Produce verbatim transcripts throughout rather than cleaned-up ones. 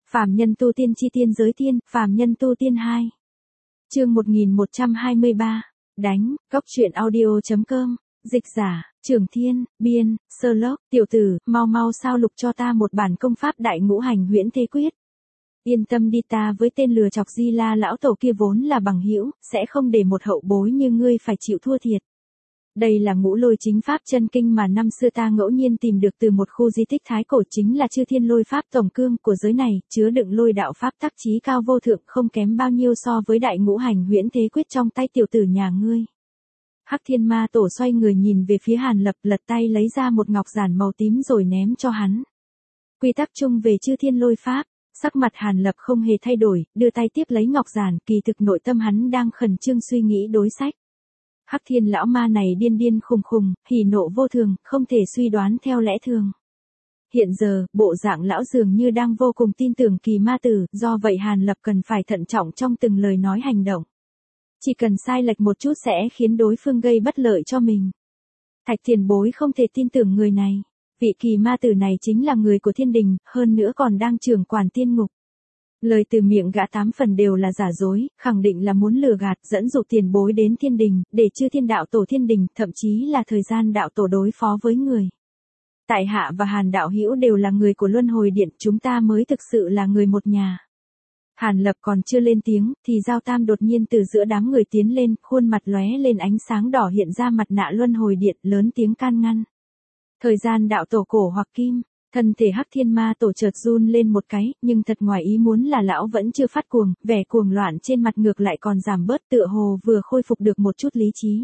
Phàm nhân tu tiên chi tiên giới tiên, phàm nhân tu tiên hai. Chương một nghìn một trăm hai mươi ba. Đánh, góc truyện audio.com, dịch giả, Trường Thiên, biên, Sơ Lốc, tiểu tử, mau mau sao lục cho ta một bản công pháp đại ngũ hành huyễn thế quyết. Yên tâm đi, ta với tên lừa chọc Di La lão tổ kia vốn là bằng hữu, sẽ không để một hậu bối như ngươi phải chịu thua thiệt. Đây là ngũ lôi chính pháp chân kinh mà năm xưa ta ngẫu nhiên tìm được từ một khu di tích thái cổ, chính là chư thiên lôi pháp tổng cương của giới này, chứa đựng lôi đạo pháp tắc chí cao vô thượng, không kém bao nhiêu so với đại ngũ hành huyễn thế quyết trong tay tiểu tử nhà ngươi. Hắc Thiên Ma Tổ xoay người nhìn về phía Hàn Lập, lật tay lấy ra một ngọc giản màu tím rồi ném cho hắn. Quy tắc chung về chư thiên lôi pháp. Sắc mặt Hàn Lập không hề thay đổi, đưa tay tiếp lấy ngọc giản, kỳ thực nội tâm hắn đang khẩn trương suy nghĩ đối sách. Hắc Thiên lão ma này điên điên khùng khùng, hỉ nộ vô thường, không thể suy đoán theo lẽ thường. Hiện giờ, bộ dạng lão dường như đang vô cùng tin tưởng kỳ ma tử, do vậy Hàn Lập cần phải thận trọng trong từng lời nói hành động. Chỉ cần sai lệch một chút sẽ khiến đối phương gây bất lợi cho mình. Thạch tiền bối không thể tin tưởng người này. Vị kỳ ma tử này chính là người của thiên đình, hơn nữa còn đang trưởng quản tiên ngục. Lời từ miệng gã tám phần đều là giả dối, khẳng định là muốn lừa gạt, dẫn dụ tiền bối đến thiên đình, để chư thiên đạo tổ thiên đình, thậm chí là thời gian đạo tổ đối phó với người. Tại hạ và Hàn đạo hữu đều là người của Luân Hồi Điện, chúng ta mới thực sự là người một nhà. Hàn Lập còn chưa lên tiếng, thì Giao Tam đột nhiên từ giữa đám người tiến lên, khuôn mặt lóe lên ánh sáng đỏ hiện ra mặt nạ Luân Hồi Điện, lớn tiếng can ngăn. Thời gian đạo tổ cổ hoặc kim, thân thể Hắc Thiên Ma Tổ chợt run lên một cái, nhưng thật ngoài ý muốn là lão vẫn chưa phát cuồng, vẻ cuồng loạn trên mặt ngược lại còn giảm bớt, tựa hồ vừa khôi phục được một chút lý trí.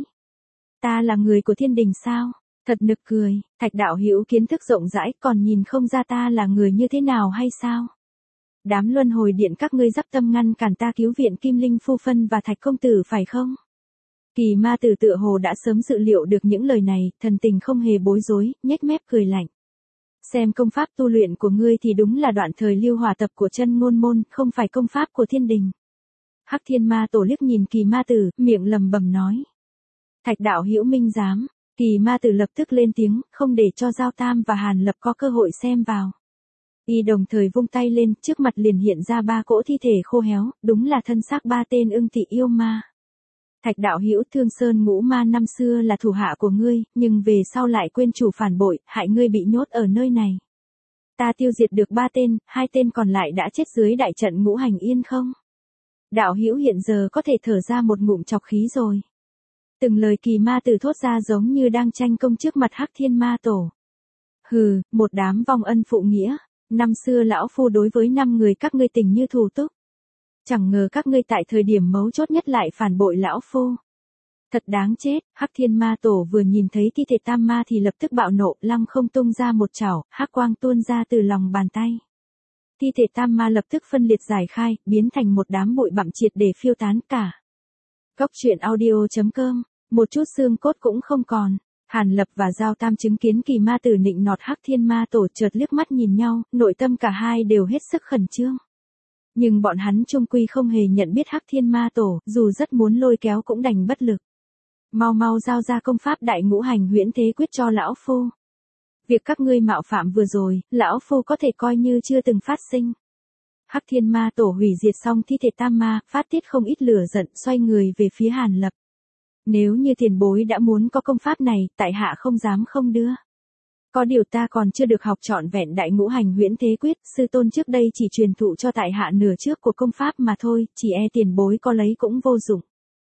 Ta là người của thiên đình sao? Thật nực cười, Thạch đạo hữu kiến thức rộng rãi, còn nhìn không ra ta là người như thế nào hay sao? Đám Luân Hồi Điện các ngươi dắp tâm ngăn cản ta cứu viện Kim Linh phu phân và Thạch công tử phải không? Kỳ ma tử tựa hồ đã sớm dự liệu được những lời này, thần tình không hề bối rối, nhếch mép cười lạnh. Xem công pháp tu luyện của ngươi thì đúng là đoạn thời lưu hỏa tập của chân ngôn môn, không phải công pháp của thiên đình. Hắc Thiên Ma Tổ liếc nhìn kỳ ma tử, miệng lầm bầm nói. Thạch đạo hữu minh giám, kỳ ma tử lập tức lên tiếng, không để cho Giao Tam và Hàn Lập có cơ hội xem vào. Y đồng thời vung tay lên, trước mặt liền hiện ra ba cỗ thi thể khô héo, đúng là thân xác ba tên ưng thị yêu ma. Thạch đạo hữu, Thương Sơn ngũ ma năm xưa là thủ hạ của ngươi, nhưng về sau lại quên chủ phản bội, hại ngươi bị nhốt ở nơi này. Ta tiêu diệt được ba tên, hai tên còn lại đã chết dưới đại trận ngũ hành yên không? Đạo hữu hiện giờ có thể thở ra một ngụm trọc khí rồi. Từng lời kỳ ma tử thốt ra giống như đang tranh công trước mặt Hắc Thiên Ma Tổ. Hừ, một đám vong ân phụ nghĩa, năm xưa lão phu đối với năm người các ngươi tình như thù túc. Chẳng ngờ các ngươi tại thời điểm mấu chốt nhất lại phản bội lão phu. Thật đáng chết, Hắc Thiên Ma Tổ vừa nhìn thấy thi thể tam ma thì lập tức bạo nộ, lăng không tung ra một chảo, hắc quang tuôn ra từ lòng bàn tay. Thi thể tam ma lập tức phân liệt giải khai, biến thành một đám bụi bặm triệt để phiêu tán cả. Góc truyện audio.com, một chút xương cốt cũng không còn. Hàn Lập và Giao Tam chứng kiến kỳ ma tử nịnh nọt Hắc Thiên Ma Tổ chợt liếc mắt nhìn nhau, nội tâm cả hai đều hết sức khẩn trương. Nhưng bọn hắn chung quy không hề nhận biết Hắc Thiên Ma Tổ, dù rất muốn lôi kéo cũng đành bất lực. Mau mau giao ra công pháp đại ngũ hành huyễn thế quyết cho lão phu. Việc các ngươi mạo phạm vừa rồi, lão phu có thể coi như chưa từng phát sinh. Hắc Thiên Ma Tổ hủy diệt xong thi thể tam ma, phát tiết không ít lửa giận, xoay người về phía Hàn Lập. Nếu như tiền bối đã muốn có công pháp này, tại hạ không dám không đưa. Có điều ta còn chưa được học trọn vẹn đại ngũ hành huyễn thế quyết, sư tôn trước đây chỉ truyền thụ cho tại hạ nửa trước của công pháp mà thôi, chỉ e tiền bối có lấy cũng vô dụng.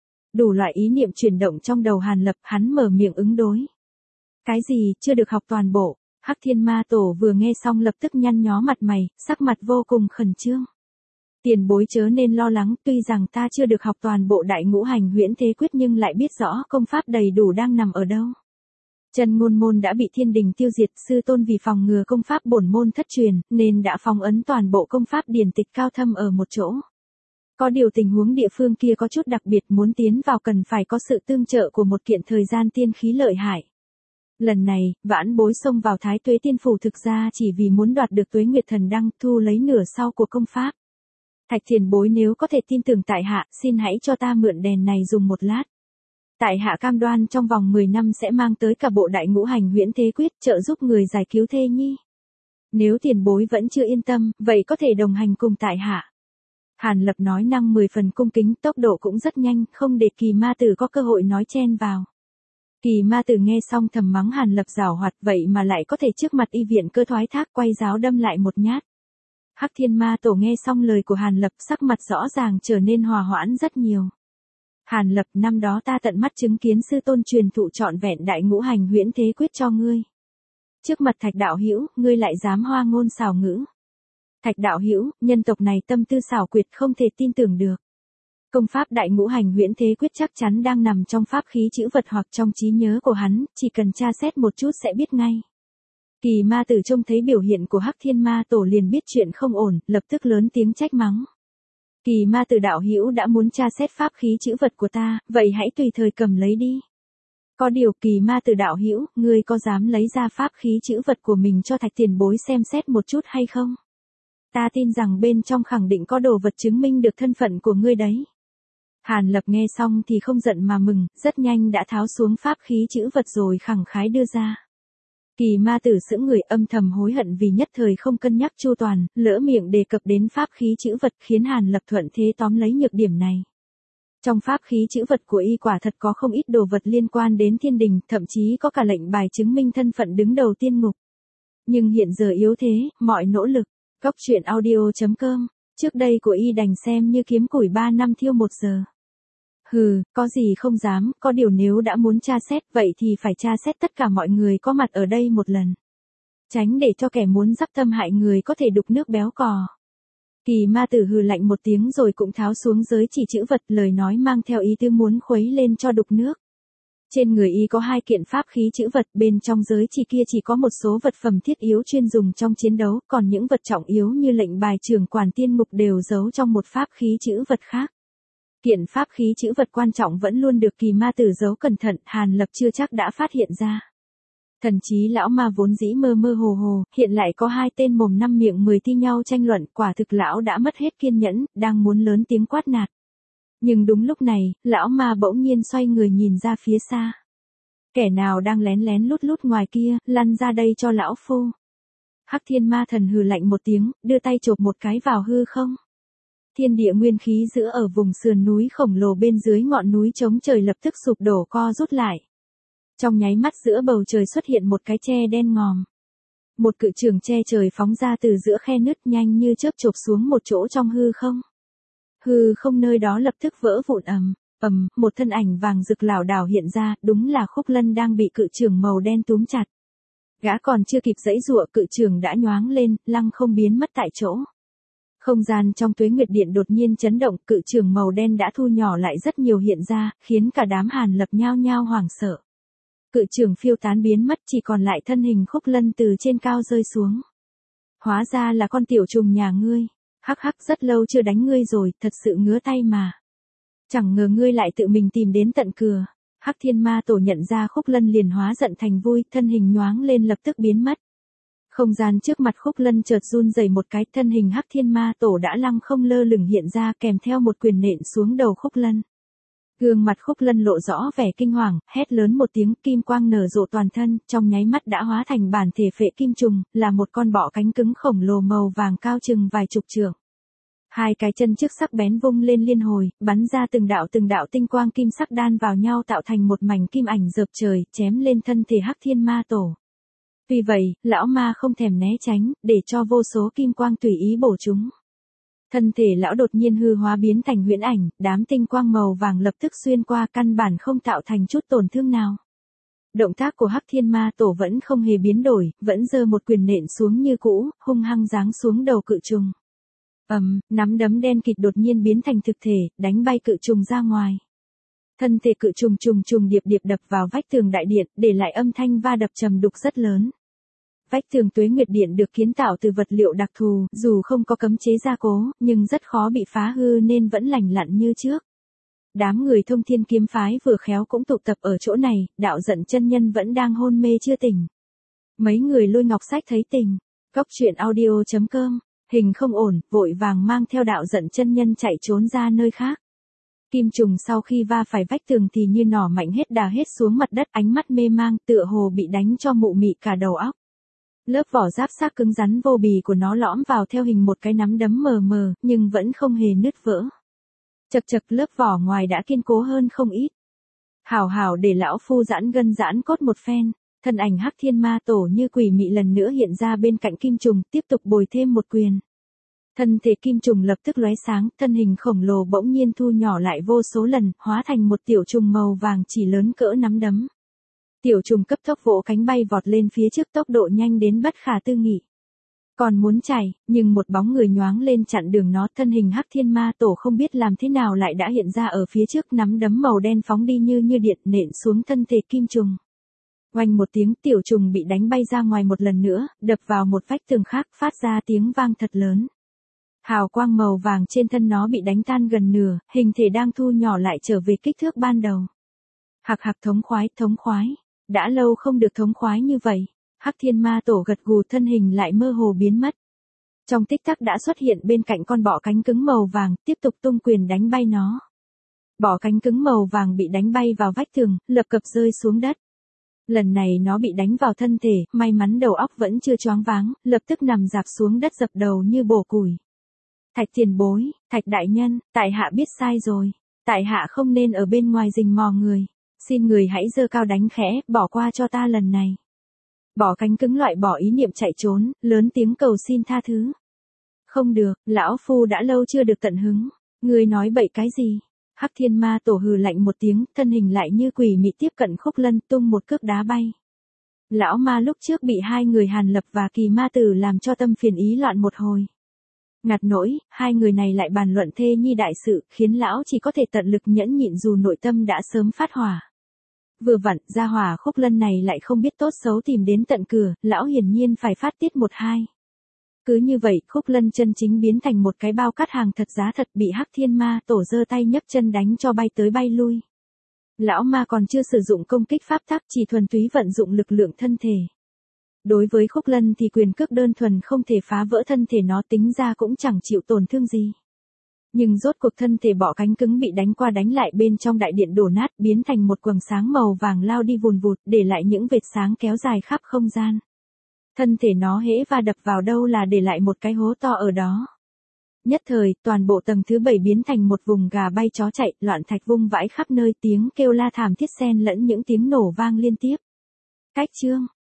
Đủ loại ý niệm chuyển động trong đầu Hàn Lập, hắn mở miệng ứng đối. Cái gì, chưa được học toàn bộ? Hắc Thiên Ma Tổ vừa nghe xong lập tức nhăn nhó mặt mày, sắc mặt vô cùng khẩn trương. Tiền bối chớ nên lo lắng, tuy rằng ta chưa được học toàn bộ đại ngũ hành huyễn thế quyết nhưng lại biết rõ công pháp đầy đủ đang nằm ở đâu. Chân ngôn môn đã bị thiên đình tiêu diệt, sư tôn vì phòng ngừa công pháp bổn môn thất truyền, nên đã phong ấn toàn bộ công pháp điển tịch cao thâm ở một chỗ. Có điều tình huống địa phương kia có chút đặc biệt, muốn tiến vào cần phải có sự tương trợ của một kiện thời gian tiên khí lợi hại. Lần này, vãn bối xông vào Thái Tuế Tiên Phủ thực ra chỉ vì muốn đoạt được Tuế Nguyệt Thần Đăng, thu lấy nửa sau của công pháp. Thạch tiền bối nếu có thể tin tưởng tại hạ, xin hãy cho ta mượn đèn này dùng một lát. Tại hạ cam đoan trong vòng mười năm sẽ mang tới cả bộ đại ngũ hành huyễn thế quyết, trợ giúp người giải cứu thê nhi. Nếu tiền bối vẫn chưa yên tâm, vậy có thể đồng hành cùng tại hạ. Hàn Lập nói năng mười phần cung kính, tốc độ cũng rất nhanh, không để Kỳ Ma Tử có cơ hội nói chen vào. Kỳ Ma Tử nghe xong thầm mắng Hàn Lập giảo hoạt, vậy mà lại có thể trước mặt y viện cơ thoái thác, quay giáo đâm lại một nhát. Hắc Thiên Ma Tổ nghe xong lời của Hàn Lập, sắc mặt rõ ràng trở nên hòa hoãn rất nhiều. Hàn Lập, năm đó ta tận mắt chứng kiến sư tôn truyền thụ trọn vẹn đại ngũ hành huyễn thế quyết cho ngươi. Trước mặt Thạch đạo hữu, ngươi lại dám hoa ngôn xảo ngữ. Thạch đạo hữu, nhân tộc này tâm tư xảo quyệt không thể tin tưởng được. Công pháp đại ngũ hành huyễn thế quyết chắc chắn đang nằm trong pháp khí chữ vật hoặc trong trí nhớ của hắn, chỉ cần tra xét một chút sẽ biết ngay. Kỳ Ma Tử trông thấy biểu hiện của Hắc Thiên Ma Tổ liền biết chuyện không ổn, lập tức lớn tiếng trách mắng. Kỳ Ma Tử đạo hữu đã muốn tra xét pháp khí chữ vật của ta, vậy hãy tùy thời cầm lấy đi. Có điều Kỳ Ma Tử đạo hữu, ngươi có dám lấy ra pháp khí chữ vật của mình cho Thạch tiền bối xem xét một chút hay không? Ta tin rằng bên trong khẳng định có đồ vật chứng minh được thân phận của ngươi đấy. Hàn Lập nghe xong thì không giận mà mừng, rất nhanh đã tháo xuống pháp khí chữ vật rồi khẳng khái đưa ra. Kỳ Ma Tử sững người, âm thầm hối hận vì nhất thời không cân nhắc chu toàn, lỡ miệng đề cập đến pháp khí chữ vật, khiến Hàn Lập thuận thế tóm lấy nhược điểm này. Trong pháp khí chữ vật của y quả thật có không ít đồ vật liên quan đến thiên đình, thậm chí có cả lệnh bài chứng minh thân phận đứng đầu tiên ngục. Nhưng hiện giờ yếu thế, mọi nỗ lực. Góc truyện audio chấm com, trước đây của y đành xem như kiếm củi ba năm thiêu một giờ. Hừ, có gì không dám, có điều nếu đã muốn tra xét vậy thì phải tra xét tất cả mọi người có mặt ở đây một lần. Tránh để cho kẻ muốn dắp tâm hại người có thể đục nước béo cò. Kỳ Ma Tử hừ lạnh một tiếng rồi cũng tháo xuống giới chỉ chữ vật, lời nói mang theo ý tư muốn khuấy lên cho đục nước. Trên người y có hai kiện pháp khí chữ vật, bên trong giới chỉ kia chỉ có một số vật phẩm thiết yếu chuyên dùng trong chiến đấu, còn những vật trọng yếu như lệnh bài trưởng quản tiên ngục đều giấu trong một pháp khí chữ vật khác. Kiện pháp khí chữ vật quan trọng vẫn luôn được Kỳ Ma Tử giấu cẩn thận, Hàn Lập chưa chắc đã phát hiện ra. Thần trí lão ma vốn dĩ mơ mơ hồ hồ, hiện lại có hai tên mồm năm miệng mười thi nhau tranh luận, quả thực lão đã mất hết kiên nhẫn, đang muốn lớn tiếng quát nạt. Nhưng đúng lúc này, lão ma bỗng nhiên xoay người nhìn ra phía xa. Kẻ nào đang lén lén lút lút ngoài kia, lăn ra đây cho lão phu. Hắc Thiên Ma Thần hừ lạnh một tiếng, đưa tay chộp một cái vào hư không. Thiên địa nguyên khí giữa ở vùng sườn núi khổng lồ bên dưới ngọn núi trống trời lập tức sụp đổ co rút lại. Trong nháy mắt giữa bầu trời xuất hiện một cái tre đen ngòm. Một cự trường tre trời phóng ra từ giữa khe nứt, nhanh như chớp chộp xuống một chỗ trong hư không. Hư không nơi đó lập tức vỡ vụn ầm, ầm, một thân ảnh vàng rực lảo đảo hiện ra, đúng là Khúc Lân đang bị cự trường màu đen túm chặt. Gã còn chưa kịp giãy giụa, cự trường đã nhoáng lên, lăng không biến mất tại chỗ. Không gian trong Tuế Nguyệt Điện đột nhiên chấn động, cự trường màu đen đã thu nhỏ lại rất nhiều hiện ra, khiến cả đám Hàn Lập nhao nhao hoảng sợ. Cự trường phiêu tán biến mất, chỉ còn lại thân hình Khúc Lân từ trên cao rơi xuống. Hóa ra là con tiểu trùng nhà ngươi. Hắc hắc, rất lâu chưa đánh ngươi rồi, thật sự ngứa tay mà. Chẳng ngờ ngươi lại tự mình tìm đến tận cửa. Hắc Thiên Ma Tổ nhận ra Khúc Lân liền hóa giận thành vui, thân hình nhoáng lên lập tức biến mất. Không gian trước mặt Khúc Lân chợt run rẩy một cái, thân hình Hắc Thiên Ma Tổ đã lăng không lơ lửng hiện ra, kèm theo một quyền nện xuống đầu Khúc Lân. Gương mặt Khúc Lân lộ rõ vẻ kinh hoàng, hét lớn một tiếng, kim quang nở rộ toàn thân, trong nháy mắt đã hóa thành bản thể phệ kim trùng, là một con bọ cánh cứng khổng lồ màu vàng cao chừng vài chục trượng. Hai cái chân trước sắc bén vung lên liên hồi, bắn ra từng đạo từng đạo tinh quang kim sắc đan vào nhau tạo thành một mảnh kim ảnh rợp trời, chém lên thân thể Hắc Thiên Ma Tổ. Vì vậy, lão ma không thèm né tránh, để cho vô số kim quang tùy ý bổ chúng. Thân thể lão đột nhiên hư hóa biến thành huyễn ảnh, đám tinh quang màu vàng lập tức xuyên qua, căn bản không tạo thành chút tổn thương nào. Động tác của Hắc Thiên Ma Tổ vẫn không hề biến đổi, vẫn giơ một quyền nện xuống như cũ, hung hăng giáng xuống đầu cự trùng. Ầm, nắm đấm đen kịt đột nhiên biến thành thực thể, đánh bay cự trùng ra ngoài. Thân thể cự trùng trùng trùng điệp điệp đập vào vách tường đại điện, để lại âm thanh va đập trầm đục rất lớn. Vách tường Tuế Nguyệt Điện được kiến tạo từ vật liệu đặc thù, dù không có cấm chế gia cố, nhưng rất khó bị phá hư nên vẫn lành lặn như trước. Đám người Thông Thiên Kiếm Phái vừa khéo cũng tụ tập ở chỗ này, Đạo Giận chân nhân vẫn đang hôn mê chưa tỉnh. Mấy người Lôi Ngọc Sách thấy tình. Góc truyện audio chấm com, hình không ổn, vội vàng mang theo Đạo Giận chân nhân chạy trốn ra nơi khác. Kim trùng sau khi va phải vách tường thì như nỏ mạnh hết đà hết xuống mặt đất, ánh mắt mê mang, tựa hồ bị đánh cho mụ mị cả đầu óc. Lớp vỏ giáp xác cứng rắn vô bì của nó lõm vào theo hình một cái nắm đấm mờ mờ, nhưng vẫn không hề nứt vỡ. Chật chật, lớp vỏ ngoài đã kiên cố hơn không ít. Hảo hảo để lão phu giãn gân giãn cốt một phen, thân ảnh Hắc Thiên Ma Tổ như quỷ mị lần nữa hiện ra bên cạnh Kim Trùng, tiếp tục bồi thêm một quyền. Thân thể Kim Trùng lập tức lóe sáng, thân hình khổng lồ bỗng nhiên thu nhỏ lại vô số lần, hóa thành một tiểu trùng màu vàng chỉ lớn cỡ nắm đấm. Tiểu trùng cấp tốc vỗ cánh bay vọt lên phía trước, tốc độ nhanh đến bất khả tư nghị. Còn muốn chạy, nhưng một bóng người nhoáng lên chặn đường nó, thân hình Hắc Thiên Ma Tổ không biết làm thế nào lại đã hiện ra ở phía trước, nắm đấm màu đen phóng đi như như điện nện xuống thân thể Kim Trùng. Oanh một tiếng, tiểu trùng bị đánh bay ra ngoài một lần nữa, đập vào một vách tường khác, phát ra tiếng vang thật lớn. Hào quang màu vàng trên thân nó bị đánh tan gần nửa, hình thể đang thu nhỏ lại trở về kích thước ban đầu. Hạc hạc, thống khoái, thống khoái. Đã lâu không được thống khoái như vậy. Hắc Thiên Ma Tổ gật gù, thân hình lại mơ hồ biến mất. Trong tích tắc đã xuất hiện bên cạnh con bọ cánh cứng màu vàng, tiếp tục tung quyền đánh bay nó. Bọ cánh cứng màu vàng bị đánh bay vào vách tường, lập cập rơi xuống đất. Lần này nó bị đánh vào thân thể, may mắn đầu óc vẫn chưa choáng váng, lập tức nằm dạp xuống đất dập đầu như bổ củi. Thạch tiền bối, Thạch đại nhân, tại hạ biết sai rồi. Tại hạ không nên ở bên ngoài rình mò người. Xin người hãy giơ cao đánh khẽ, bỏ qua cho ta lần này. Bỏ cánh cứng loại bỏ ý niệm chạy trốn, lớn tiếng cầu xin tha thứ. Không được, lão phu đã lâu chưa được tận hứng. Ngươi nói bậy cái gì? Hắc Thiên Ma Tổ hừ lạnh một tiếng, thân hình lại như quỷ mị tiếp cận Khúc Lân, tung một cước đá bay. Lão ma lúc trước bị hai người Hàn Lập và Kỳ Ma Tử làm cho tâm phiền ý loạn một hồi. Ngặt nỗi, hai người này lại bàn luận thê nhi đại sự, khiến lão chỉ có thể tận lực nhẫn nhịn dù nội tâm đã sớm phát hỏa. Vừa vặn, gia hỏa Khúc Lân này lại không biết tốt xấu tìm đến tận cửa, lão hiển nhiên phải phát tiết một hai. Cứ như vậy, Khúc Lân chân chính biến thành một cái bao cát hàng thật giá thật, bị Hắc Thiên Ma Tổ giơ tay nhấc chân đánh cho bay tới bay lui. Lão ma còn chưa sử dụng công kích pháp tắc, chỉ thuần túy vận dụng lực lượng thân thể. Đối với Khúc Lân thì quyền cước đơn thuần không thể phá vỡ thân thể nó, tính ra cũng chẳng chịu tổn thương gì. Nhưng rốt cuộc thân thể bọ cánh cứng bị đánh qua đánh lại, bên trong đại điện đổ nát, biến thành một quầng sáng màu vàng lao đi vùn vụt, để lại những vệt sáng kéo dài khắp không gian. Thân thể nó hễ va đập vào đâu là để lại một cái hố to ở đó. Nhất thời, toàn bộ tầng thứ bảy biến thành một vùng gà bay chó chạy, loạn thạch vung vãi khắp nơi, tiếng kêu la thảm thiết xen lẫn những tiếng nổ vang liên tiếp. Cách chương